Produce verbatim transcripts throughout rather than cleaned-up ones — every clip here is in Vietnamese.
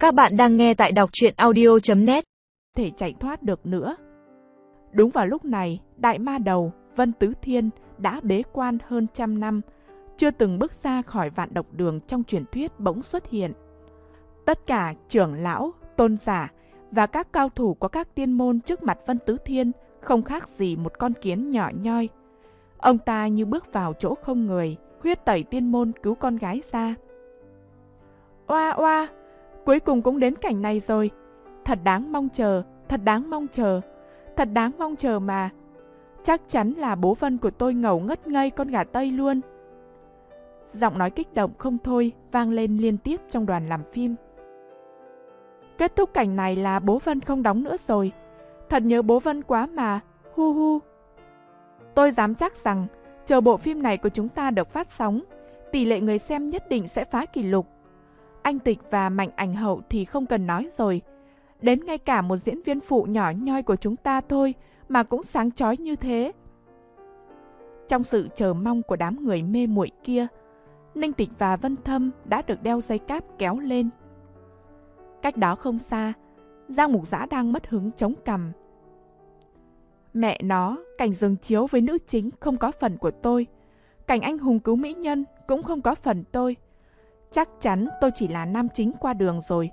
Các bạn đang nghe tại đọc truyện audio chấm net. Thể chạy thoát được nữa. Đúng vào lúc này, đại ma đầu Vân Tứ Thiên đã bế quan hơn trăm năm, chưa từng bước ra khỏi vạn độc đường trong truyền thuyết bỗng xuất hiện. Tất cả trưởng lão, tôn giả và các cao thủ của các tiên môn trước mặt Vân Tứ Thiên không khác gì một con kiến nhỏ nhoi. Ông ta như bước vào chỗ không người, huyết tẩy tiên môn cứu con gái ra. Oa oa, cuối cùng cũng đến cảnh này rồi. Thật đáng mong chờ, thật đáng mong chờ, thật đáng mong chờ mà. Chắc chắn là bố Vân của tôi ngầu ngất ngây con gà Tây luôn. Giọng nói kích động không thôi vang lên liên tiếp trong đoàn làm phim. Kết thúc cảnh này là bố Vân không đóng nữa rồi. Thật nhớ bố Vân quá mà, hu hu. Tôi dám chắc rằng, chờ bộ phim này của chúng ta được phát sóng, tỷ lệ người xem nhất định sẽ phá kỷ lục. Anh Tịch và Mạnh Ảnh Hậu thì không cần nói rồi. Đến ngay cả một diễn viên phụ nhỏ nhoi của chúng ta thôi mà cũng sáng chói như thế. Trong sự chờ mong của đám người mê muội kia, Ninh Tịch và Vân Thâm đã được đeo dây cáp kéo lên. Cách đó không xa, Giang Mục Dã đang mất hứng chống cằm. Mẹ nó, cảnh giường chiếu với nữ chính không có phần của tôi. Cảnh anh hùng cứu mỹ nhân cũng không có phần tôi. Chắc chắn tôi chỉ là nam chính qua đường rồi.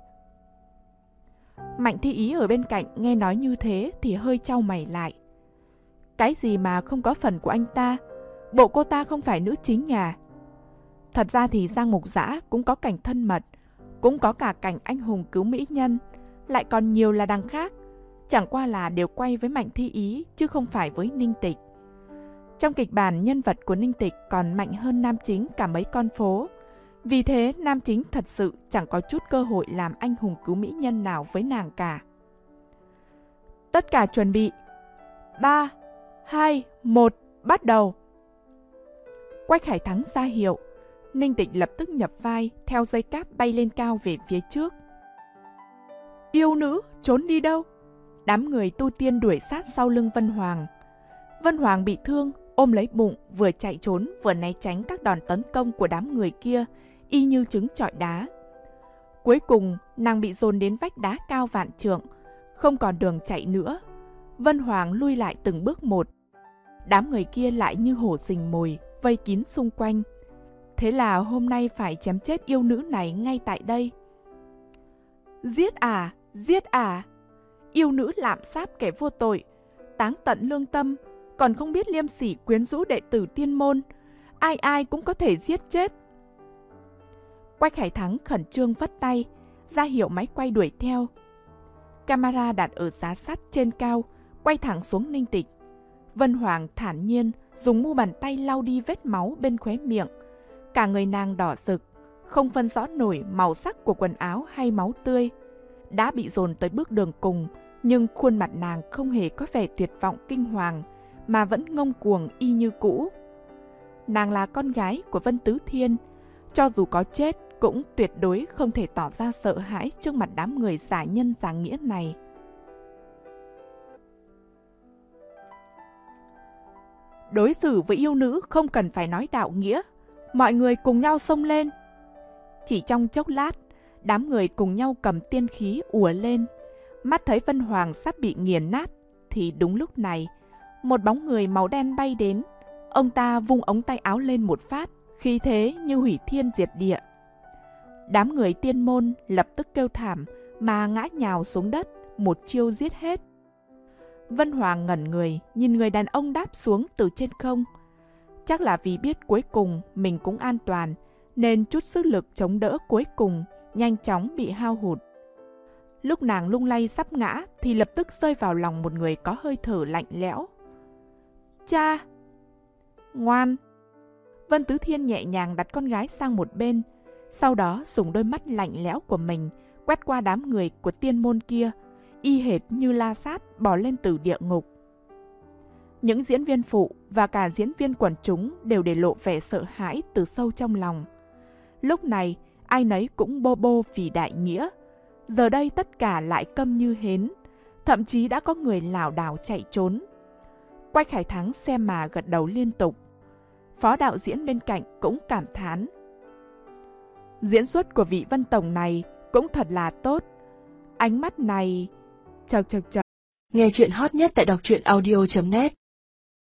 Mạnh Thi Ý ở bên cạnh nghe nói như thế thì hơi chau mày lại. Cái gì mà không có phần của anh ta? Bộ cô ta không phải nữ chính à? Thật ra thì Giang Mục Dã cũng có cảnh thân mật, cũng có cả cảnh anh hùng cứu mỹ nhân, lại còn nhiều là đằng khác. Chẳng qua là đều quay với Mạnh Thi Ý chứ không phải với Ninh Tịch. Trong kịch bản, nhân vật của Ninh Tịch còn mạnh hơn nam chính cả mấy con phố. Vì thế nam chính thật sự chẳng có chút cơ hội làm anh hùng cứu mỹ nhân nào với nàng cả. Tất cả chuẩn bị. ba, hai, một, bắt đầu. Quách Khải Thắng ra hiệu. Ninh Tịch lập tức nhập vai, theo dây cáp bay lên cao về phía trước. Yêu nữ, trốn đi đâu? Đám người tu tiên đuổi sát sau lưng Vân Hoàng. Vân Hoàng bị thương, ôm lấy bụng, vừa chạy trốn vừa né tránh các đòn tấn công của đám người kia, y như trứng trọi đá. Cuối cùng, nàng bị dồn đến vách đá cao vạn trượng, không còn đường chạy nữa. Vân Hoàng lui lại từng bước một. Đám người kia lại như hổ rình mồi, vây kín xung quanh. Thế là hôm nay phải chém chết yêu nữ này ngay tại đây. Giết à, giết à! Yêu nữ lạm sát kẻ vô tội, táng tận lương tâm, còn không biết liêm sỉ quyến rũ đệ tử tiên môn. Ai ai cũng có thể giết chết. Quách Khải Thắng khẩn trương vất tay, ra hiệu máy quay đuổi theo. Camera đặt ở giá sắt trên cao, quay thẳng xuống Ninh Tịch. Vân Hoàng thản nhiên dùng mu bàn tay lau đi vết máu bên khóe miệng. Cả người nàng đỏ rực, không phân rõ nổi màu sắc của quần áo hay máu tươi. Đã bị dồn tới bước đường cùng, nhưng khuôn mặt nàng không hề có vẻ tuyệt vọng kinh hoàng, mà vẫn ngông cuồng y như cũ. Nàng là con gái của Vân Tứ Thiên, cho dù có chết cũng tuyệt đối không thể tỏ ra sợ hãi trước mặt đám người giả nhân giả nghĩa này. Đối xử với yêu nữ không cần phải nói đạo nghĩa, mọi người cùng nhau xông lên. Chỉ trong chốc lát, đám người cùng nhau cầm tiên khí ùa lên. Mắt thấy Vân Hoàng sắp bị nghiền nát, thì đúng lúc này, một bóng người màu đen bay đến. Ông ta vung ống tay áo lên một phát, khí thế như hủy thiên diệt địa. Đám người tiên môn lập tức kêu thảm mà ngã nhào xuống đất, một chiêu giết hết. Vân Hoàng ngẩn người, nhìn người đàn ông đáp xuống từ trên không. Chắc là vì biết cuối cùng mình cũng an toàn, nên chút sức lực chống đỡ cuối cùng nhanh chóng bị hao hụt. Lúc nàng lung lay sắp ngã thì lập tức rơi vào lòng một người có hơi thở lạnh lẽo. Cha! Ngoan! Vân Tứ Thiên nhẹ nhàng đặt con gái sang một bên, sau đó dùng đôi mắt lạnh lẽo của mình quét qua đám người của tiên môn kia, y hệt như La Sát bỏ lên từ địa ngục. Những diễn viên phụ và cả diễn viên quần chúng đều để lộ vẻ sợ hãi từ sâu trong lòng. Lúc này, ai nấy cũng bô bô vì đại nghĩa. Giờ đây tất cả lại câm như hến, thậm chí đã có người lảo đảo chạy trốn. Quách Khải Thắng xem mà gật đầu liên tục. Phó đạo diễn bên cạnh cũng cảm thán. Diễn xuất của vị Vân Tổng này cũng thật là tốt. Ánh mắt này... Chật chật chật. Nghe chuyện hot nhất tại đọc truyện audio chấm net